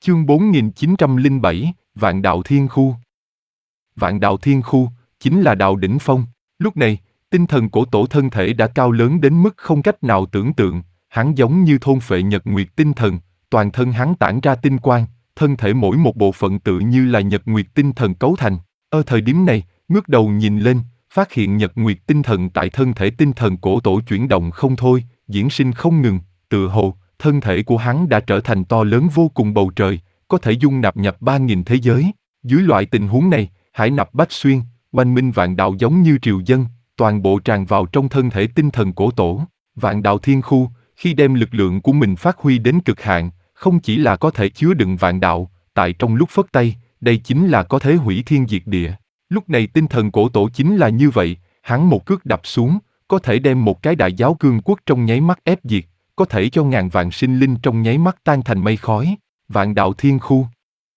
Chương 4907, Vạn Đạo Thiên Khu. Vạn Đạo Thiên Khu, chính là đạo đỉnh phong. Lúc này, tinh thần cổ tổ thân thể đã cao lớn đến mức không cách nào tưởng tượng, hắn giống như thôn phệ nhật nguyệt tinh thần, toàn thân hắn tản ra tinh quang, thân thể mỗi một bộ phận tự như là nhật nguyệt tinh thần cấu thành. Ở thời điểm này, ngước đầu nhìn lên, phát hiện nhật nguyệt tinh thần tại thân thể tinh thần cổ tổ chuyển động không thôi, diễn sinh không ngừng, tựa hồ thân thể của hắn đã trở thành to lớn vô cùng bầu trời, có thể dung nạp nhập 3.000 thế giới. Dưới loại tình huống này, hải nạp bách xuyên, oanh minh vạn đạo giống như triều dân, toàn bộ tràn vào trong thân thể tinh thần cổ tổ. Vạn đạo thiên khu, khi đem lực lượng của mình phát huy đến cực hạn, không chỉ là có thể chứa đựng vạn đạo, tại trong lúc phất tay, đây chính là có thể hủy thiên diệt địa. Lúc này tinh thần cổ tổ chính là như vậy, hắn một cước đập xuống, có thể đem một cái đại giáo cương quốc trong nháy mắt ép diệt, có thể cho ngàn vạn sinh linh trong nháy mắt tan thành mây khói. Vạn đạo thiên khu.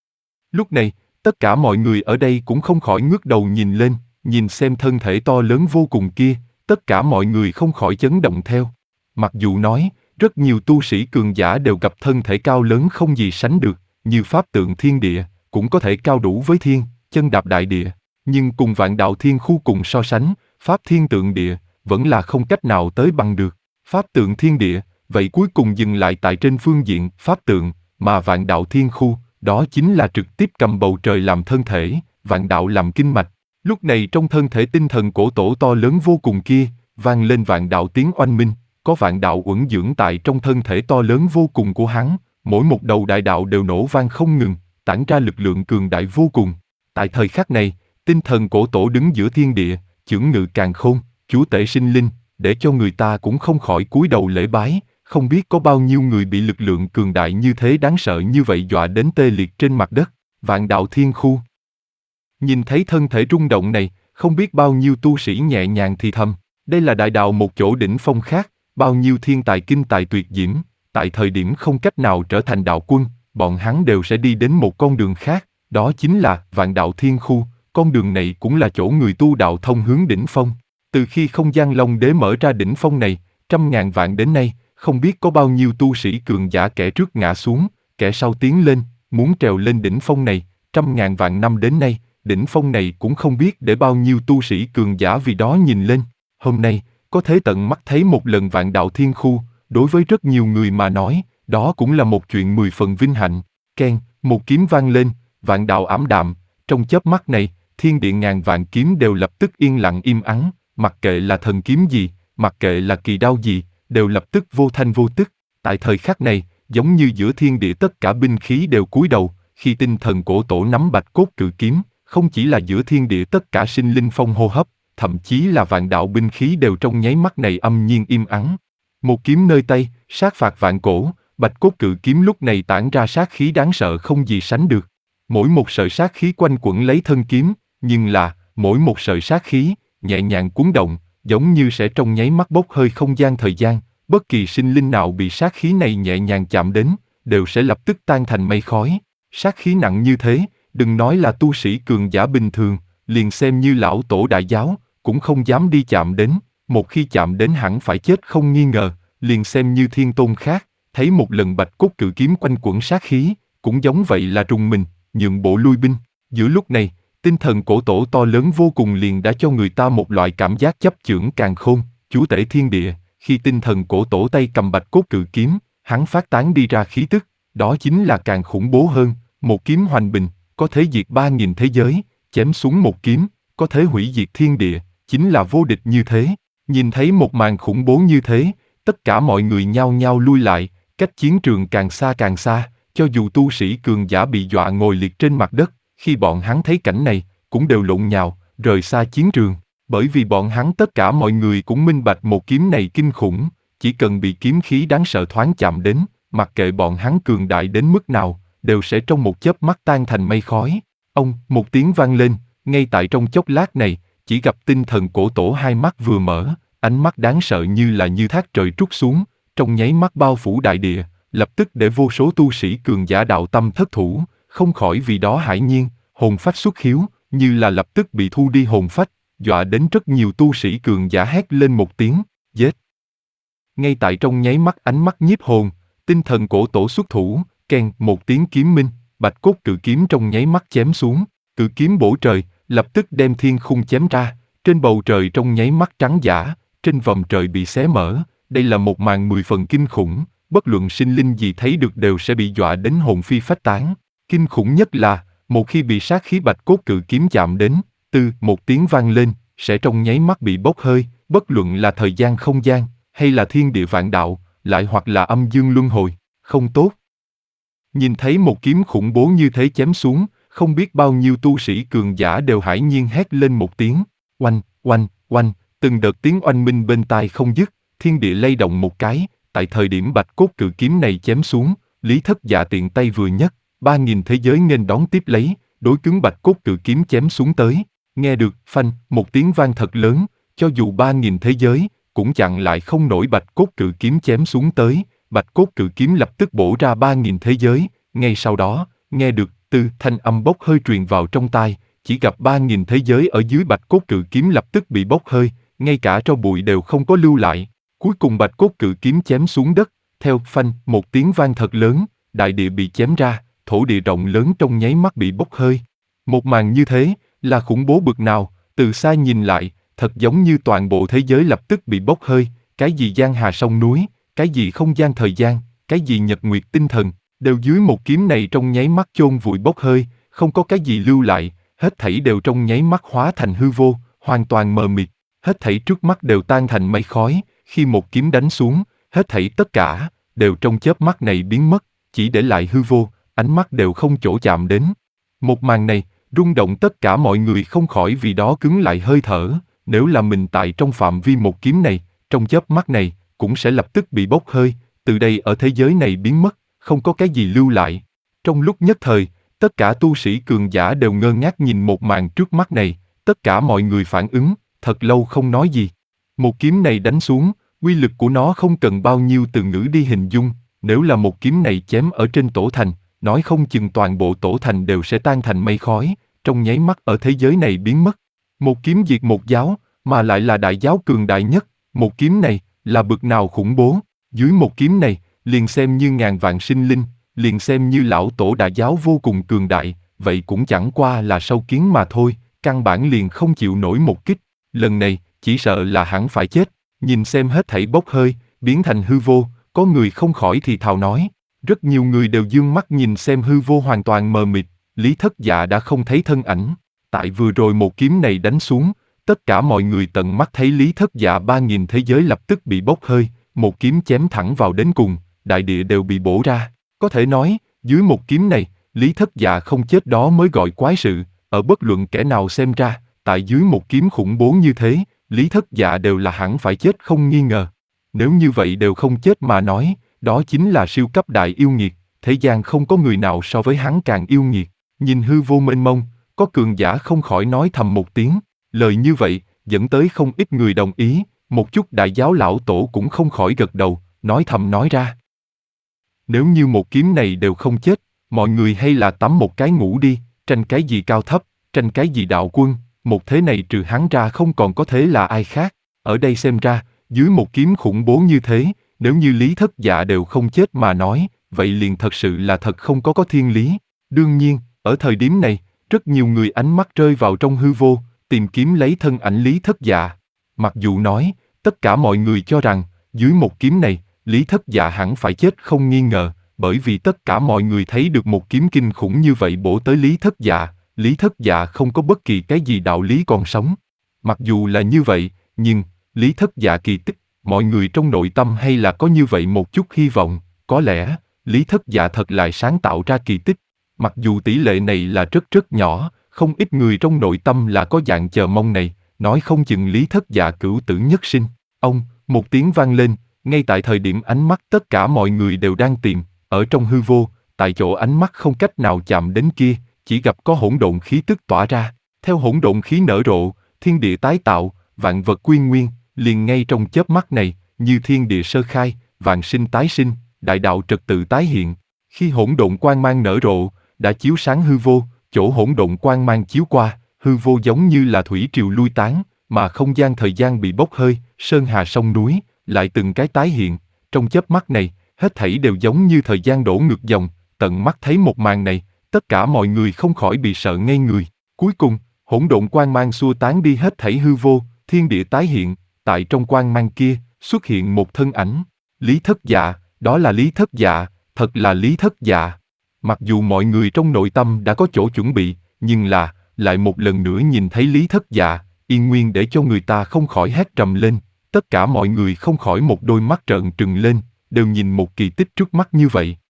Lúc này, tất cả mọi người ở đây cũng không khỏi ngước đầu nhìn lên, nhìn xem thân thể to lớn vô cùng kia, tất cả mọi người không khỏi chấn động theo. Mặc dù nói, rất nhiều tu sĩ cường giả đều gặp thân thể cao lớn không gì sánh được, như pháp tượng thiên địa, cũng có thể cao đủ với thiên, chân đạp đại địa. Nhưng cùng vạn đạo thiên khu cùng so sánh, pháp thiên tượng địa, vẫn là không cách nào tới bằng được. Pháp tượng thiên địa, vậy cuối cùng dừng lại tại trên phương diện pháp tượng, mà vạn đạo thiên khu, đó chính là trực tiếp cầm bầu trời làm thân thể, vạn đạo làm kinh mạch. Lúc này trong thân thể tinh thần cổ tổ to lớn vô cùng kia, vang lên vạn đạo tiếng oanh minh, có vạn đạo uẩn dưỡng tại trong thân thể to lớn vô cùng của hắn, mỗi một đầu đại đạo đều nổ vang không ngừng, tản ra lực lượng cường đại vô cùng. Tại thời khắc này, tinh thần cổ tổ đứng giữa thiên địa, chưởng ngự càn khôn, chúa tể sinh linh, để cho người ta cũng không khỏi cúi đầu lễ bái. Không biết có bao nhiêu người bị lực lượng cường đại như thế đáng sợ như vậy dọa đến tê liệt trên mặt đất. Vạn đạo thiên khu. Nhìn thấy thân thể rung động này, không biết bao nhiêu tu sĩ nhẹ nhàng thì thầm, đây là đại đạo một chỗ đỉnh phong khác, bao nhiêu thiên tài kinh tài tuyệt diễm, tại thời điểm không cách nào trở thành đạo quân, bọn hắn đều sẽ đi đến một con đường khác, đó chính là vạn đạo thiên khu, con đường này cũng là chỗ người tu đạo thông hướng đỉnh phong. Từ khi không gian Long Đế mở ra đỉnh phong này, trăm ngàn vạn đến nay, không biết có bao nhiêu tu sĩ cường giả kẻ trước ngã xuống, kẻ sau tiến lên, muốn trèo lên đỉnh phong này, trăm ngàn vạn năm đến nay, đỉnh phong này cũng không biết để bao nhiêu tu sĩ cường giả vì đó nhìn lên. Hôm nay, có thể tận mắt thấy một lần vạn đạo thiên khu, đối với rất nhiều người mà nói, đó cũng là một chuyện 10 phần vinh hạnh. Keng, một kiếm vang lên, vạn đạo ảm đạm, trong chớp mắt này, thiên địa ngàn vạn kiếm đều lập tức yên lặng im ắng, mặc kệ là thần kiếm gì, mặc kệ là kỳ đao gì, đều lập tức vô thanh vô tức. Tại thời khắc này, giống như giữa thiên địa tất cả binh khí đều cúi đầu, khi tinh thần cổ tổ nắm bạch cốt cự kiếm, không chỉ là giữa thiên địa tất cả sinh linh phong hô hấp, thậm chí là vạn đạo binh khí đều trong nháy mắt này âm nhiên im ắng. Một kiếm nơi tay, sát phạt vạn cổ, bạch cốt cự kiếm lúc này tản ra sát khí đáng sợ không gì sánh được. Mỗi một sợi sát khí quanh quẩn lấy thân kiếm, nhưng là, mỗi một sợi sát khí, nhẹ nhàng cuốn động, giống như sẽ trong nháy mắt bốc hơi không gian thời gian, bất kỳ sinh linh nào bị sát khí này nhẹ nhàng chạm đến, đều sẽ lập tức tan thành mây khói. Sát khí nặng như thế, đừng nói là tu sĩ cường giả bình thường, liền xem như lão tổ đại giáo, cũng không dám đi chạm đến, một khi chạm đến hẳn phải chết không nghi ngờ, liền xem như thiên tôn khác, thấy một lần bạch cốt cự kiếm quanh quẩn sát khí, cũng giống vậy là rùng mình, nhượng bộ lui binh. Giữa lúc này, tinh thần cổ tổ to lớn vô cùng liền đã cho người ta một loại cảm giác chấp chưởng càn khôn, chúa tể thiên địa. Khi tinh thần cổ tổ tay cầm bạch cốt cự kiếm, hắn phát tán đi ra khí tức, đó chính là càng khủng bố hơn, một kiếm hoành bình, có thể diệt 3.000 thế giới, chém xuống một kiếm, có thể hủy diệt thiên địa, chính là vô địch như thế. Nhìn thấy một màn khủng bố như thế, tất cả mọi người nhao nhao lui lại, cách chiến trường càng xa, cho dù tu sĩ cường giả bị dọa ngồi liệt trên mặt đất, khi bọn hắn thấy cảnh này, cũng đều lộn nhào, rời xa chiến trường. Bởi vì bọn hắn tất cả mọi người cũng minh bạch một kiếm này kinh khủng, chỉ cần bị kiếm khí đáng sợ thoáng chạm đến, mặc kệ bọn hắn cường đại đến mức nào, đều sẽ trong một chớp mắt tan thành mây khói. Ông, một tiếng vang lên, ngay tại trong chốc lát này, chỉ gặp tinh thần cổ tổ hai mắt vừa mở, ánh mắt đáng sợ như thác trời trút xuống, trong nháy mắt bao phủ đại địa, lập tức để vô số tu sĩ cường giả đạo tâm thất thủ, không khỏi vì đó hãi nhiên, hồn phách xuất hiếu, như là lập tức bị thu đi hồn phách, dọa đến rất nhiều tu sĩ cường giả hét lên một tiếng, giết. Ngay tại trong nháy mắt ánh mắt nhiếp hồn, tinh thần cổ tổ xuất thủ, Keng, một tiếng kiếm minh, bạch cốt cự kiếm trong nháy mắt chém xuống, cự kiếm bổ trời, lập tức đem thiên khung chém ra, trên bầu trời trong nháy mắt trắng dã, trên vòm trời bị xé mở, đây là một màn 10 phần kinh khủng, bất luận sinh linh gì thấy được đều sẽ bị dọa đến hồn phi phách tán. Kinh khủng nhất là, một khi bị sát khí bạch cốt cự kiếm chạm đến, một tiếng vang lên, sẽ trong nháy mắt bị bốc hơi, bất luận là thời gian không gian, hay là thiên địa vạn đạo, lại hoặc là âm dương luân hồi, không tốt. Nhìn thấy một kiếm khủng bố như thế chém xuống, không biết bao nhiêu tu sĩ cường giả đều hãi nhiên hét lên một tiếng, oanh, oanh, oanh, từng đợt tiếng oanh minh bên tai không dứt, thiên địa lay động một cái, tại thời điểm bạch cốt cự kiếm này chém xuống, Lý Thất Dạ tiện tay vừa nhấc, 3.000 thế giới nghênh đón tiếp lấy, đối cứng bạch cốt cự kiếm chém xuống tới, nghe được, phanh, một tiếng vang thật lớn, cho dù 3.000 thế giới, cũng chặn lại không nổi bạch cốt cự kiếm chém xuống tới, bạch cốt cự kiếm lập tức bổ ra 3.000 thế giới, ngay sau đó, nghe được, thanh âm bốc hơi truyền vào trong tai, chỉ gặp 3.000 thế giới ở dưới bạch cốt cự kiếm lập tức bị bốc hơi, ngay cả tro bụi đều không có lưu lại, cuối cùng bạch cốt cự kiếm chém xuống đất, theo phanh, một tiếng vang thật lớn, đại địa bị chém ra, thổ địa rộng lớn trong nháy mắt bị bốc hơi. Một màn như thế, là khủng bố bực nào, từ xa nhìn lại, thật giống như toàn bộ thế giới lập tức bị bốc hơi, cái gì giang hà sông núi, cái gì không gian thời gian, cái gì nhật nguyệt tinh thần, đều dưới một kiếm này trong nháy mắt chôn vùi bốc hơi, không có cái gì lưu lại, hết thảy đều trong nháy mắt hóa thành hư vô, hoàn toàn mờ mịt, hết thảy trước mắt đều tan thành mây khói, khi một kiếm đánh xuống, hết thảy tất cả, đều trong chớp mắt này biến mất, chỉ để lại hư vô, ánh mắt đều không chỗ chạm đến. Một màn này, rung động tất cả mọi người không khỏi vì đó cứng lại hơi thở, nếu là mình tại trong phạm vi một kiếm này, trong chớp mắt này, cũng sẽ lập tức bị bốc hơi, từ đây ở thế giới này biến mất, không có cái gì lưu lại. Trong lúc nhất thời, tất cả tu sĩ cường giả đều ngơ ngác nhìn một màn trước mắt này, tất cả mọi người phản ứng, thật lâu không nói gì. Một kiếm này đánh xuống, uy lực của nó không cần bao nhiêu từ ngữ đi hình dung, nếu là một kiếm này chém ở trên tổ thành, nói không chừng toàn bộ tổ thành đều sẽ tan thành mây khói, trong nháy mắt ở thế giới này biến mất. Một kiếm diệt một giáo, mà lại là đại giáo cường đại nhất, một kiếm này, là bực nào khủng bố, dưới một kiếm này, liền xem như ngàn vạn sinh linh, liền xem như lão tổ đại giáo vô cùng cường đại, vậy cũng chẳng qua là sâu kiến mà thôi, căn bản liền không chịu nổi một kích, lần này, chỉ sợ là hẳn phải chết, nhìn xem hết thảy bốc hơi, biến thành hư vô, có người không khỏi thì thào nói, rất nhiều người đều dương mắt nhìn xem hư vô hoàn toàn mờ mịt, Lý Thất Dạ đã không thấy thân ảnh, tại vừa rồi một kiếm này đánh xuống, tất cả mọi người tận mắt thấy Lý Thất Dạ 3.000 thế giới lập tức bị bốc hơi, một kiếm chém thẳng vào đến cùng, đại địa đều bị bổ ra, có thể nói, dưới một kiếm này, Lý Thất Dạ không chết đó mới gọi quái sự, ở bất luận kẻ nào xem ra, tại dưới một kiếm khủng bố như thế, Lý Thất Dạ đều là hẳn phải chết không nghi ngờ. Nếu như vậy đều không chết mà nói, đó chính là siêu cấp đại yêu nghiệt, thế gian không có người nào so với hắn càng yêu nghiệt. Nhìn hư vô mênh mông, có cường giả không khỏi nói thầm một tiếng, lời như vậy, dẫn tới không ít người đồng ý, một chút đại giáo lão tổ cũng không khỏi gật đầu, nói thầm nói ra. Nếu như một kiếm này đều không chết, mọi người hay là tắm một cái ngủ đi, tranh cái gì cao thấp, tranh cái gì đạo quân, một thế này trừ hắn ra không còn có thế là ai khác. Ở đây xem ra, dưới một kiếm khủng bố như thế, nếu như Lý Thất Dạ đều không chết mà nói, vậy liền thật sự là thật không có thiên lý. Đương nhiên, ở thời điểm này, rất nhiều người ánh mắt rơi vào trong hư vô, tìm kiếm lấy thân ảnh Lý Thất Dạ. Mặc dù nói, tất cả mọi người cho rằng, dưới một kiếm này, Lý Thất Dạ hẳn phải chết không nghi ngờ, bởi vì tất cả mọi người thấy được một kiếm kinh khủng như vậy bổ tới Lý Thất Dạ không có bất kỳ cái gì đạo lý còn sống. Mặc dù là như vậy, nhưng, Lý Thất Dạ kỳ tích, mọi người trong nội tâm hay là có như vậy một chút hy vọng, có lẽ, Lý Thất Dạ thật lại sáng tạo ra kỳ tích. Mặc dù tỷ lệ này là rất nhỏ, không ít người trong nội tâm là có dạng chờ mong này, nói không chừng Lý Thất Dạ cửu tử nhất sinh. Một tiếng vang lên, ngay tại thời điểm ánh mắt tất cả mọi người đều đang tìm, ở trong hư vô, tại chỗ ánh mắt không cách nào chạm đến kia, chỉ gặp có hỗn độn khí tức tỏa ra, theo hỗn độn khí nở rộ, thiên địa tái tạo, vạn vật quy nguyên, liền ngay trong chớp mắt này, như thiên địa sơ khai, vạn sinh tái sinh, đại đạo trật tự tái hiện. Khi hỗn độn quang mang nở rộ, đã chiếu sáng hư vô, chỗ hỗn độn quang mang chiếu qua, hư vô giống như là thủy triều lui tán, mà không gian thời gian bị bốc hơi, sơn hà sông núi, lại từng cái tái hiện, trong chớp mắt này, hết thảy đều giống như thời gian đổ ngược dòng, tận mắt thấy một màn này, tất cả mọi người không khỏi bị sợ ngây người. Cuối cùng, hỗn độn quang mang xua tán đi hết thảy hư vô, thiên địa tái hiện, tại trong quang mang kia, xuất hiện một thân ảnh. Lý Thất Dạ, đó là Lý Thất Dạ, thật là Lý Thất Dạ. Mặc dù mọi người trong nội tâm đã có chỗ chuẩn bị, nhưng là, lại một lần nữa nhìn thấy Lý Thất Dạ, yên nguyên để cho người ta không khỏi hét trầm lên. Tất cả mọi người không khỏi một đôi mắt trợn trừng lên, đều nhìn một kỳ tích trước mắt như vậy.